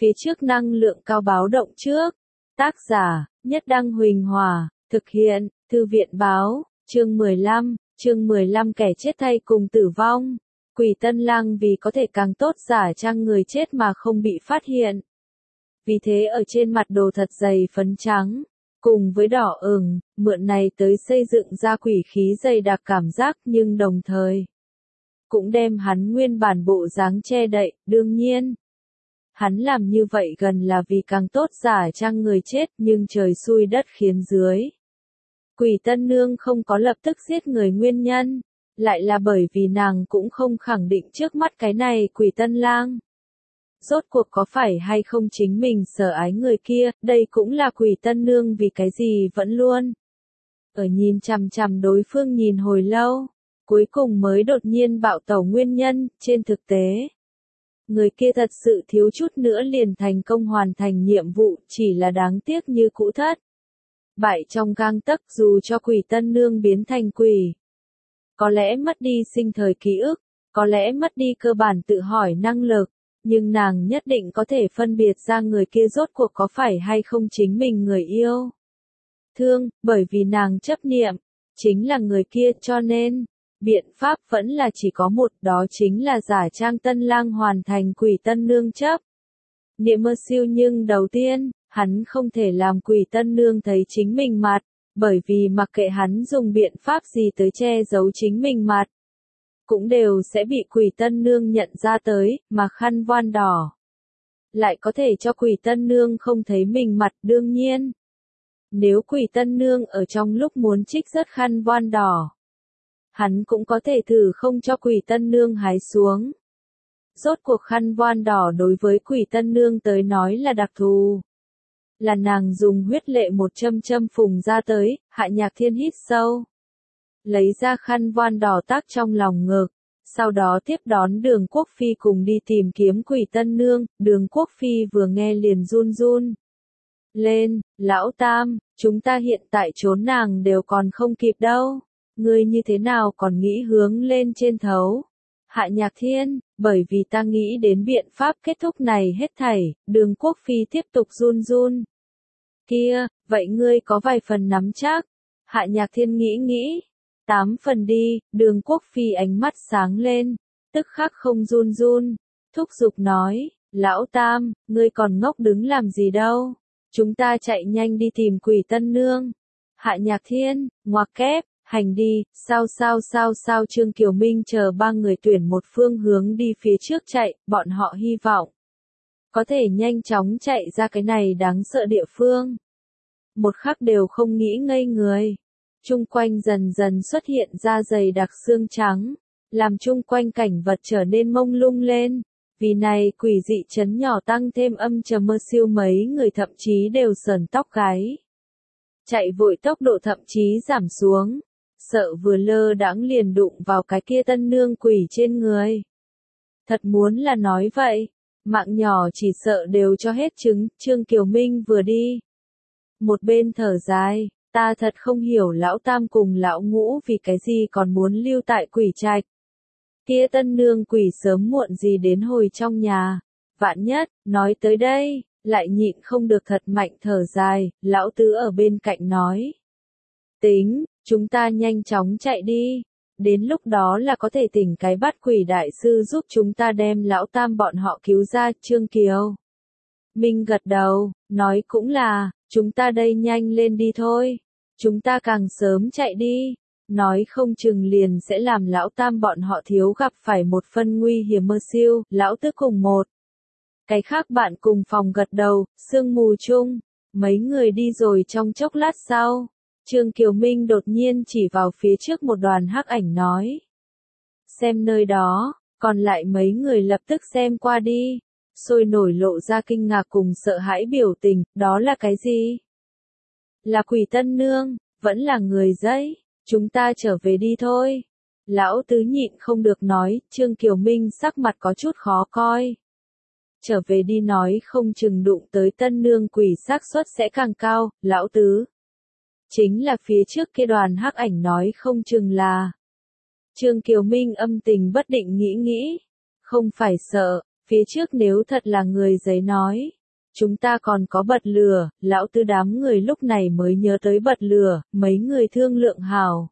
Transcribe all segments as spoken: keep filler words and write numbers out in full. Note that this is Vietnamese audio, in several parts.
phía trước năng lượng cao báo động trước. Tác giả, Nhất Đăng Huỳnh Hòa, thực hiện, Thư viện báo, chương mười lăm, chương mười lăm kẻ chết thay cùng tử vong. Quỷ Tân Lang vì có thể càng tốt giả trang người chết mà không bị phát hiện. Vì thế ở trên mặt đồ thật dày phấn trắng, cùng với đỏ ửng, mượn này tới xây dựng ra quỷ khí dày đặc cảm giác nhưng đồng thời cũng đem hắn nguyên bản bộ dáng che đậy, đương nhiên. Hắn làm như vậy gần là vì càng tốt giả trang người chết nhưng trời xui đất khiến dưới. Quỷ Tân Nương không có lập tức giết người nguyên nhân, lại là bởi vì nàng cũng không khẳng định trước mắt cái này Quỷ Tân Lang. Rốt cuộc có phải hay không chính mình sở ái người kia, đây cũng là Quỷ Tân Nương vì cái gì vẫn luôn. Ở nhìn chằm chằm đối phương nhìn hồi lâu, cuối cùng mới đột nhiên bạo tẩu nguyên nhân, trên thực tế. Người kia thật sự thiếu chút nữa liền thành công hoàn thành nhiệm vụ, chỉ là đáng tiếc như cũ thất. Bại trong gang tấc dù cho Quỷ Tân Nương biến thành quỷ. Có lẽ mất đi sinh thời ký ức, có lẽ mất đi cơ bản tự hỏi năng lực, nhưng nàng nhất định có thể phân biệt ra người kia rốt cuộc có phải hay không chính mình người yêu. Thương, bởi vì nàng chấp niệm, chính là người kia cho nên, biện pháp vẫn là chỉ có một, đó chính là giả trang Tân Lang hoàn thành Quỷ Tân Nương chấp. Niệm mơ siêu nhưng đầu tiên, hắn không thể làm Quỷ Tân Nương thấy chính mình mặt, bởi vì mặc kệ hắn dùng biện pháp gì tới che giấu chính mình mặt, cũng đều sẽ bị Quỷ Tân Nương nhận ra tới, mà khăn voan đỏ lại có thể cho Quỷ Tân Nương không thấy mình mặt đương nhiên. Nếu Quỷ Tân Nương ở trong lúc muốn trích rớt khăn voan đỏ, hắn cũng có thể thử không cho Quỷ Tân Nương hái xuống. Rốt cuộc khăn voan đỏ đối với Quỷ Tân Nương tới nói là đặc thù. Là nàng dùng huyết lệ một châm châm phùng ra tới, Hạ Nhạc Thiên hít sâu. Lấy ra khăn voan đỏ tác trong lòng ngực, sau đó tiếp đón Đường Quốc Phi cùng đi tìm kiếm Quỷ Tân Nương, Đường Quốc Phi vừa nghe liền run run. Lên, lão tam, chúng ta hiện tại trốn nàng đều còn không kịp đâu, ngươi như thế nào còn nghĩ hướng lên trên thấu. Hạ Nhạc Thiên, bởi vì ta nghĩ đến biện pháp kết thúc này hết thảy, Đường Quốc Phi tiếp tục run run. Kia, vậy ngươi có vài phần nắm chắc? Hạ Nhạc Thiên nghĩ nghĩ. Tám phần đi, Đường Quốc Phi ánh mắt sáng lên, tức khắc không run run, thúc giục nói, lão tam, ngươi còn ngốc đứng làm gì đâu, chúng ta chạy nhanh đi tìm Quỷ Tân Nương. Hạ Nhạc Thiên, ngoặc kép, hành đi, sao sao sao sao Trương Kiều Minh chờ ba người tuyển một phương hướng đi phía trước chạy, bọn họ hy vọng có thể nhanh chóng chạy ra cái này đáng sợ địa phương. Một khắc đều không nghĩ ngây người. Trung quanh dần dần xuất hiện ra dày đặc xương trắng, làm chung quanh cảnh vật trở nên mông lung lên. Vì này quỷ dị chấn nhỏ tăng thêm âm trầm mơ siêu mấy người thậm chí đều sờn tóc gáy. Chạy vội tốc độ thậm chí giảm xuống, sợ vừa lơ đãng liền đụng vào cái kia tân nương quỷ trên người. Thật muốn là nói vậy, mạng nhỏ chỉ sợ đều cho hết trứng, Trương Kiều Minh vừa đi. Một bên thở dài. Ta thật không hiểu lão tam cùng lão ngũ vì cái gì còn muốn lưu tại quỷ trạch. Kia tân nương quỷ sớm muộn gì đến hồi trong nhà. Vạn nhất, nói tới đây, lại nhịn không được thật mạnh thở dài, lão tứ ở bên cạnh nói. Tính, chúng ta nhanh chóng chạy đi. Đến lúc đó là có thể tỉnh cái bắt quỷ đại sư giúp chúng ta đem lão tam bọn họ cứu ra. Trương Kiều Minh gật đầu, nói cũng là, chúng ta đây nhanh lên đi thôi. Chúng ta càng sớm chạy đi, nói không chừng liền sẽ làm lão tam bọn họ thiếu gặp phải một phân nguy hiểm mơ siêu, lão tứ cùng một. Cái khác bạn cùng phòng gật đầu, sương mù chung, mấy người đi rồi trong chốc lát sau. Trương Kiều Minh đột nhiên chỉ vào phía trước một đoàn hắc ảnh nói. Xem nơi đó, còn lại mấy người lập tức xem qua đi. Sôi nổi lộ ra kinh ngạc cùng sợ hãi biểu tình, đó là cái gì? Là Quỷ Tân Nương, vẫn là người dẫy, chúng ta trở về đi thôi. Lão tứ nhịn không được nói, Trương Kiều Minh sắc mặt có chút khó coi. Trở về đi nói không chừng đụng tới Tân Nương quỷ xác suất sẽ càng cao, lão tứ. Chính là phía trước kia đoàn hắc ảnh nói không chừng là. Trương Kiều Minh âm tình bất định nghĩ nghĩ, không phải sợ. Phía trước nếu thật là người giấy nói, chúng ta còn có bật lửa, lão tư đám người lúc này mới nhớ tới bật lửa, mấy người thương lượng hảo.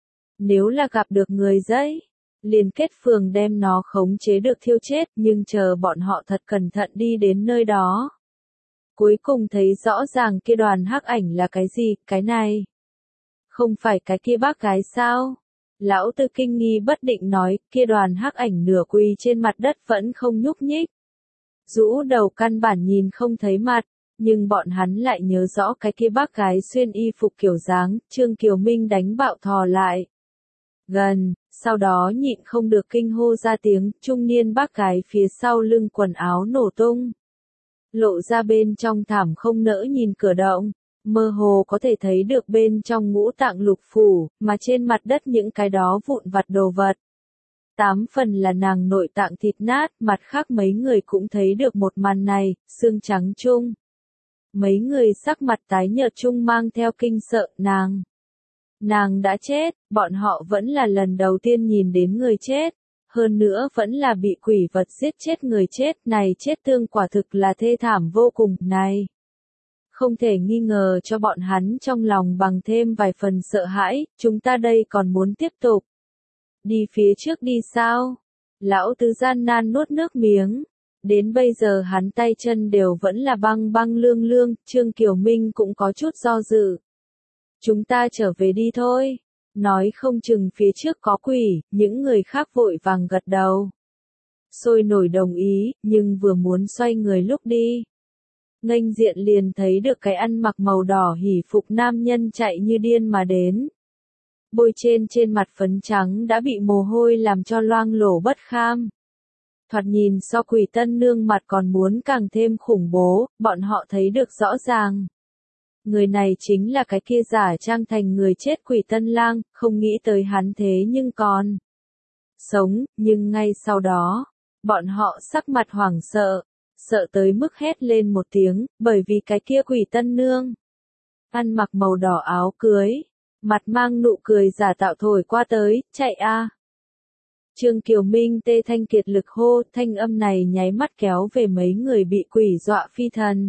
Nếu là gặp được người giấy, liền kết phường đem nó khống chế được thiêu chết, nhưng chờ bọn họ thật cẩn thận đi đến nơi đó. Cuối cùng thấy rõ ràng kia đoàn hắc ảnh là cái gì, cái này. Không phải cái kia bác gái sao? Lão tư kinh nghi bất định nói, kia đoàn hắc ảnh nửa quỳ trên mặt đất vẫn không nhúc nhích. Rũ đầu căn bản nhìn không thấy mặt, nhưng bọn hắn lại nhớ rõ cái kia bác gái xuyên y phục kiểu dáng, Trương Kiều Minh đánh bạo thò lại. Gần, sau đó nhịn không được kinh hô ra tiếng, trung niên bác gái phía sau lưng quần áo nổ tung. Lộ ra bên trong thảm không nỡ nhìn cửa động, mơ hồ có thể thấy được bên trong ngũ tạng lục phủ, mà trên mặt đất những cái đó vụn vặt đồ vật. Tám phần là nàng nội tạng thịt nát, mặt khác mấy người cũng thấy được một màn này, xương trắng chung. Mấy người sắc mặt tái nhợt chung mang theo kinh sợ, nàng. Nàng đã chết, bọn họ vẫn là lần đầu tiên nhìn đến người chết. Hơn nữa vẫn là bị quỷ vật giết chết người chết, này chết tương quả thực là thê thảm vô cùng, này. Không thể nghi ngờ cho bọn hắn trong lòng bằng thêm vài phần sợ hãi, chúng ta đây còn muốn tiếp tục. Đi phía trước đi sao? Lão tứ gian nan nuốt nước miếng. Đến bây giờ hắn tay chân đều vẫn là băng băng lương lương, Trương Kiều Minh cũng có chút do dự. Chúng ta trở về đi thôi. Nói không chừng phía trước có quỷ, những người khác vội vàng gật đầu. Sôi nổi đồng ý, nhưng vừa muốn xoay người lúc đi. Nghênh diện liền thấy được cái ăn mặc màu đỏ hỉ phục nam nhân chạy như điên mà đến. Bôi trên trên mặt phấn trắng đã bị mồ hôi làm cho loang lổ bất kham. Thoạt nhìn so quỷ tân nương mặt còn muốn càng thêm khủng bố, bọn họ thấy được rõ ràng. Người này chính là cái kia giả trang thành người chết quỷ tân lang, không nghĩ tới hắn thế nhưng còn sống, nhưng ngay sau đó, bọn họ sắc mặt hoảng sợ, sợ tới mức hét lên một tiếng, bởi vì cái kia quỷ tân nương. Ăn mặc màu đỏ áo cưới, mặt mang nụ cười giả tạo thổi qua tới, chạy a. Trương Kiều Minh tê thanh kiệt lực hô, thanh âm này nháy mắt kéo về mấy người bị quỷ dọa phi thần.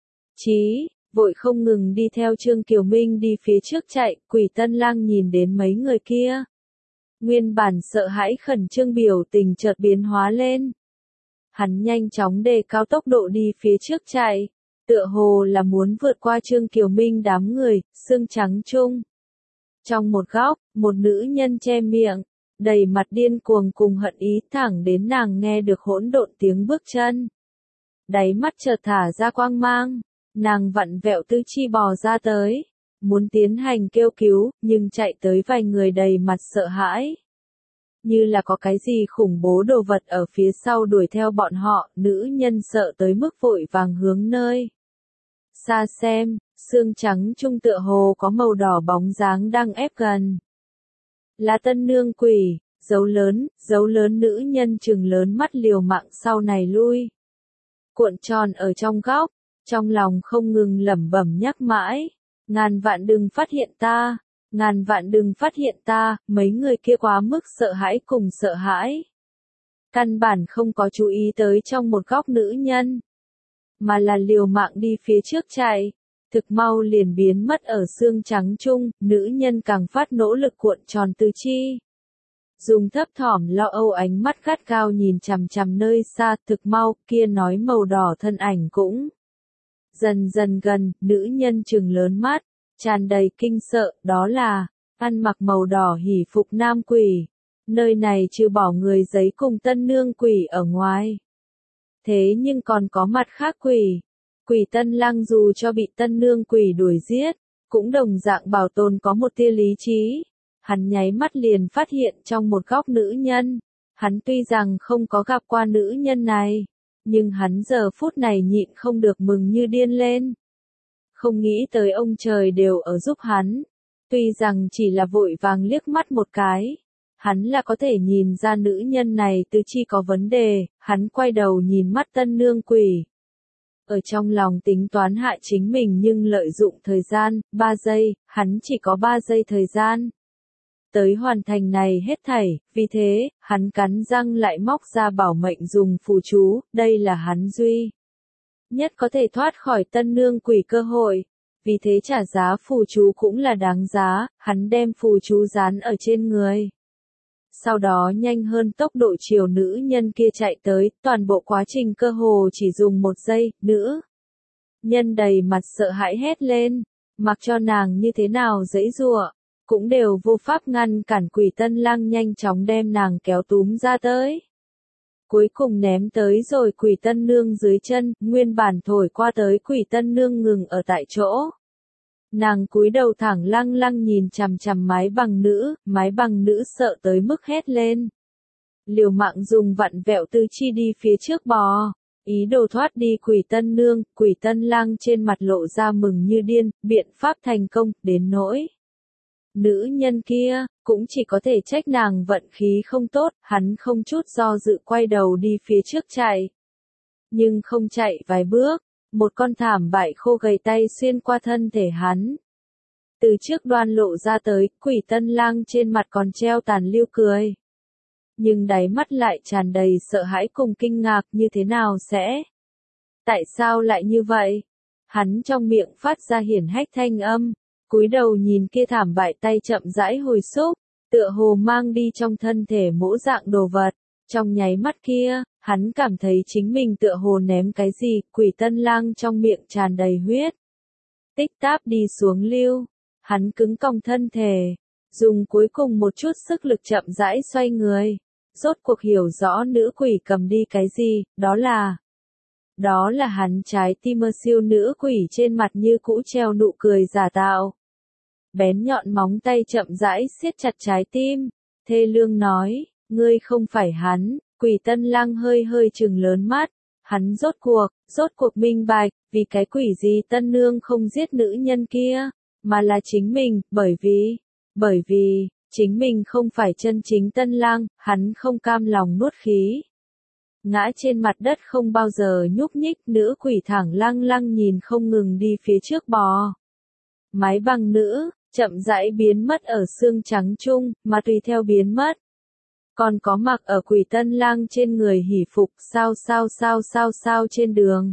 Chí, vội không ngừng đi theo Trương Kiều Minh đi phía trước chạy, quỷ tân lang nhìn đến mấy người kia. Nguyên bản sợ hãi khẩn trương biểu tình chợt biến hóa lên. Hắn nhanh chóng đề cao tốc độ đi phía trước chạy, tựa hồ là muốn vượt qua Trương Kiều Minh đám người, xương trắng chung. Trong một góc, một nữ nhân che miệng, đầy mặt điên cuồng cùng hận ý thẳng đến nàng nghe được hỗn độn tiếng bước chân. Đáy mắt chợt thả ra quang mang, nàng vặn vẹo tứ chi bò ra tới, muốn tiến hành kêu cứu, nhưng chạy tới vài người đầy mặt sợ hãi. Như là có cái gì khủng bố đồ vật ở phía sau đuổi theo bọn họ, nữ nhân sợ tới mức vội vàng hướng nơi. Xa xem, xương trắng trung tựa hồ có màu đỏ bóng dáng đang ép gần. Là tân nương quỷ, dấu lớn, dấu lớn nữ nhân trừng lớn mắt liều mạng sau này lui. Cuộn tròn ở trong góc, trong lòng không ngừng lẩm bẩm nhắc mãi. Ngàn vạn đừng phát hiện ta, ngàn vạn đừng phát hiện ta, mấy người kia quá mức sợ hãi cùng sợ hãi. Căn bản không có chú ý tới trong một góc nữ nhân, mà là liều mạng đi phía trước chạy. Thực mau liền biến mất ở xương trắng chung, nữ nhân càng phát nỗ lực cuộn tròn tứ chi. Dùng thấp thỏm lo âu ánh mắt gắt gao nhìn chằm chằm nơi xa, thực mau, kia nói màu đỏ thân ảnh cũng dần dần gần, nữ nhân trừng lớn mắt, tràn đầy kinh sợ, đó là, ăn mặc màu đỏ hỉ phục nam quỷ. Nơi này trừ bỏ người giấy cùng tân nương quỷ ở ngoài. Thế nhưng còn có mặt khác quỷ. Quỷ tân lang dù cho bị tân nương quỷ đuổi giết, cũng đồng dạng bảo tồn có một tia lý trí. Hắn nháy mắt liền phát hiện trong một góc nữ nhân. Hắn tuy rằng không có gặp qua nữ nhân này, nhưng hắn giờ phút này nhịn không được mừng như điên lên. Không nghĩ tới ông trời đều ở giúp hắn. Tuy rằng chỉ là vội vàng liếc mắt một cái, hắn là có thể nhìn ra nữ nhân này tứ chi có vấn đề, hắn quay đầu nhìn mắt tân nương quỷ. Ở trong lòng tính toán hại chính mình nhưng lợi dụng thời gian, ba giây, hắn chỉ có ba giây thời gian. tới hoàn thành này hết thảy, vì thế, hắn cắn răng lại móc ra bảo mệnh dùng phù chú, đây là hắn duy nhất có thể thoát khỏi tân nương quỷ cơ hội. Vì thế trả giá phù chú cũng là đáng giá, hắn đem phù chú dán ở trên người. Sau đó nhanh hơn tốc độ chiều nữ nhân kia chạy tới, toàn bộ quá trình cơ hồ chỉ dùng một giây, nữ nhân đầy mặt sợ hãi hét lên, mặc cho nàng như thế nào giãy giụa, cũng đều vô pháp ngăn cản Quỷ Tân Lang nhanh chóng đem nàng kéo túm ra tới. Cuối cùng ném tới rồi Quỷ Tân Nương dưới chân, nguyên bản thổi qua tới Quỷ Tân Nương ngừng ở tại chỗ. Nàng cúi đầu thẳng lăng lăng nhìn chằm chằm mái bằng nữ, mái bằng nữ sợ tới mức hét lên. Liều mạng dùng vặn vẹo tư chi đi phía trước bò, ý đồ thoát đi Quỷ Tân Nương, Quỷ Tân Lang trên mặt lộ ra mừng như điên, biện pháp thành công, đến nỗi. Nữ nhân kia, cũng chỉ có thể trách nàng vận khí không tốt, hắn không chút do dự quay đầu đi phía trước chạy. Nhưng không chạy vài bước, một con thảm bại khô gầy tay xuyên qua thân thể hắn. Từ trước đoan lộ ra tới, Quỷ Tân Lang trên mặt còn treo tàn lưu cười. Nhưng đáy mắt lại tràn đầy sợ hãi cùng kinh ngạc như thế nào sẽ? Tại sao lại như vậy? Hắn trong miệng phát ra hiển hách thanh âm, cúi đầu nhìn kia thảm bại tay chậm rãi hồi xúc, tựa hồ mang đi trong thân thể mỗi dạng đồ vật. Trong nháy mắt kia, hắn cảm thấy chính mình tựa hồ ném cái gì, Quỷ Tân Lang trong miệng tràn đầy huyết. Tích táp đi xuống lưu, hắn cứng còng thân thể, dùng cuối cùng một chút sức lực chậm rãi xoay người, rốt cuộc hiểu rõ nữ quỷ cầm đi cái gì, đó là... Đó là hắn trái tim mơ siêu nữ quỷ trên mặt như cũ treo nụ cười giả tạo. Bén nhọn móng tay chậm rãi siết chặt trái tim, thê lương nói, ngươi không phải hắn. Quỷ Tân Lang hơi hơi trừng lớn mắt, hắn rốt cuộc, rốt cuộc minh bạch, vì cái quỷ gì Tân Nương không giết nữ nhân kia, mà là chính mình, bởi vì, bởi vì, chính mình không phải chân chính Tân Lang, hắn không cam lòng nuốt khí. Ngã trên mặt đất không bao giờ nhúc nhích, nữ quỷ thẳng lăng lăng nhìn không ngừng đi phía trước bò. Mái bằng nữ, chậm rãi biến mất ở xương trắng chung, mà tùy theo biến mất. Còn có mặc ở Quỷ Tân Lang trên người hỉ phục sao sao sao sao sao trên đường.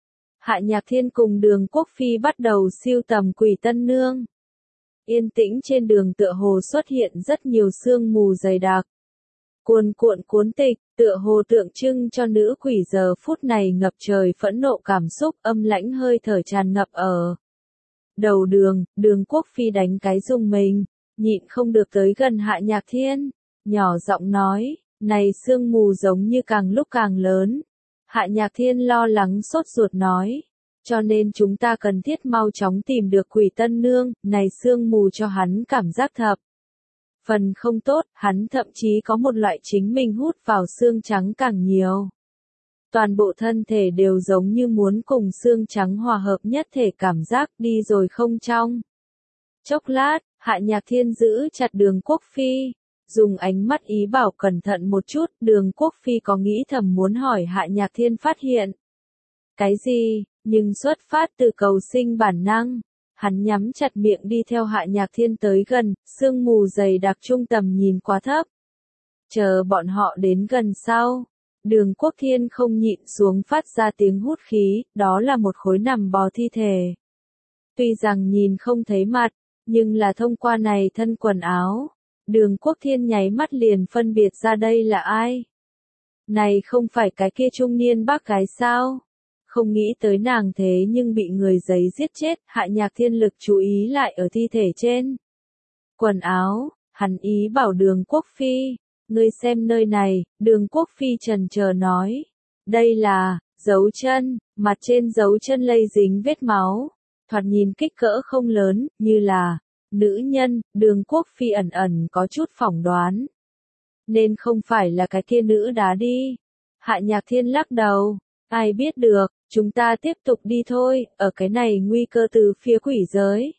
Hạ Nhạc Thiên cùng Đường Quốc Phi bắt đầu siêu tầm Quỷ Tân Nương. Yên tĩnh trên đường tựa hồ xuất hiện rất nhiều sương mù dày đặc. Cuồn cuộn cuốn tịch, tựa hồ tượng trưng cho nữ quỷ giờ phút này ngập trời phẫn nộ cảm xúc, âm lãnh hơi thở tràn ngập ở. Đầu đường, Đường Quốc Phi đánh cái rùng mình, nhịn không được tới gần Hạ Nhạc Thiên. Nhỏ giọng nói, này sương mù giống như càng lúc càng lớn. Hạ Nhạc Thiên lo lắng sốt ruột nói, cho nên chúng ta cần thiết mau chóng tìm được Quỷ Tân Nương, này sương mù cho hắn cảm giác thập. Phần không tốt, hắn thậm chí có một loại chính mình hút vào xương trắng càng nhiều. Toàn bộ thân thể đều giống như muốn cùng xương trắng hòa hợp nhất thể cảm giác đi rồi không trong. Chốc lát, Hạ Nhạc Thiên giữ chặt Đường Quốc Phi. Dùng ánh mắt ý bảo cẩn thận một chút, Đường Quốc Phi có nghĩ thầm muốn hỏi Hạ Nhạc Thiên phát hiện. Cái gì, nhưng xuất phát từ cầu sinh bản năng. Hắn nhắm chặt miệng đi theo Hạ Nhạc Thiên tới gần, sương mù dày đặc trung tầm nhìn quá thấp. Chờ bọn họ đến gần sau. Đường Quốc Thiên không nhịn xuống phát ra tiếng hút khí, đó là một khối nằm bò thi thể. Tuy rằng nhìn không thấy mặt, nhưng là thông qua này thân quần áo. Đường Quốc Thiên nháy mắt liền phân biệt ra đây là ai. Này không phải cái kia trung niên bác gái sao? Không nghĩ tới nàng thế nhưng bị người giấy giết chết, Hạ Nhạc Thiên lực chú ý lại ở thi thể trên. Quần áo, hắn ý bảo Đường Quốc Phi, ngươi xem nơi này, Đường Quốc Phi trần chờ nói. Đây là, dấu chân, mặt trên dấu chân lây dính vết máu, thoạt nhìn kích cỡ không lớn, như là... Nữ nhân, Đường Quốc Phi ẩn ẩn có chút phỏng đoán. Nên không phải là cái kia nữ đá đi. Hạ Nhạc Thiên lắc đầu. Ai biết được, chúng ta tiếp tục đi thôi, ở cái này nguy cơ từ phía quỷ giới.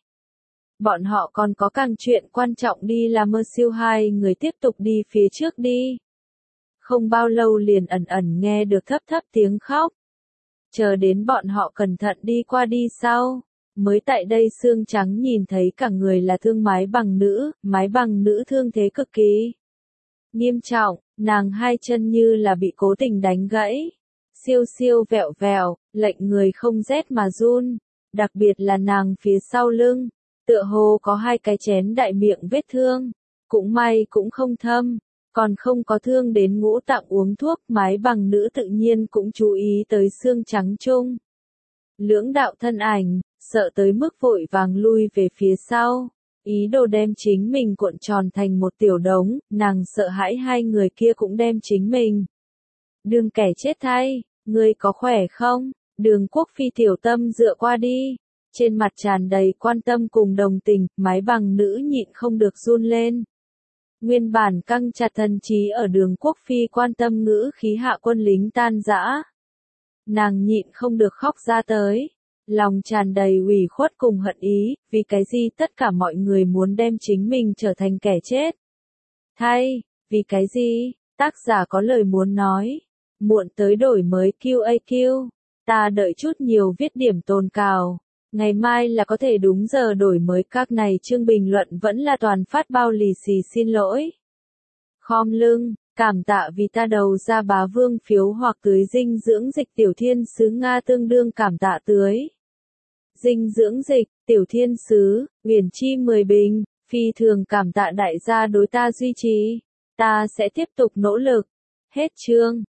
Bọn họ còn có càng chuyện quan trọng đi làm mơ siêu hai người tiếp tục đi phía trước đi. Không bao lâu liền ẩn ẩn nghe được thấp thấp tiếng khóc. Chờ đến bọn họ cẩn thận đi qua đi sau. Mới tại đây xương trắng nhìn thấy cả người là thương mái bằng nữ, mái bằng nữ thương thế cực kỳ nghiêm trọng, nàng hai chân như là bị cố tình đánh gãy. Siêu siêu vẹo vẹo, lệnh người không rét mà run. Đặc biệt là nàng phía sau lưng, tựa hồ có hai cái chén đại miệng vết thương. Cũng may cũng không thâm, còn không có thương đến ngũ tạng uống thuốc. Mái bằng nữ tự nhiên cũng chú ý tới xương trắng chung. Lưỡng đạo thân ảnh, sợ tới mức vội vàng lui về phía sau. Ý đồ đem chính mình cuộn tròn thành một tiểu đống, nàng sợ hãi hai người kia cũng đem chính mình. Đường kẻ chết thay, ngươi có khỏe không? Đường Quốc Phi tiểu tâm dựa qua đi. Trên mặt tràn đầy quan tâm cùng đồng tình, mái bằng nữ nhịn không được run lên. Nguyên bản căng chặt thần trí ở Đường Quốc Phi quan tâm ngữ khí hạ quân lính tan rã. Nàng nhịn không được khóc ra tới. Lòng tràn đầy ủy khuất cùng hận ý, vì cái gì tất cả mọi người muốn đem chính mình trở thành kẻ chết. Thay, vì cái gì, tác giả có lời muốn nói. Muộn tới đổi mới quy a quy, ta đợi chút nhiều viết điểm tồn cào. Ngày mai là có thể đúng giờ đổi mới các này chương bình luận vẫn là toàn phát bao lì xì xin lỗi. Khom lưng, cảm tạ vì ta đầu ra bá vương phiếu hoặc tưới dinh dưỡng dịch tiểu thiên sứ Nga tương đương cảm tạ tưới. Dinh dưỡng dịch, tiểu thiên sứ, huyền chi mười bình, phi thường cảm tạ đại gia đối ta duy trì. Ta sẽ tiếp tục nỗ lực. Hết chương.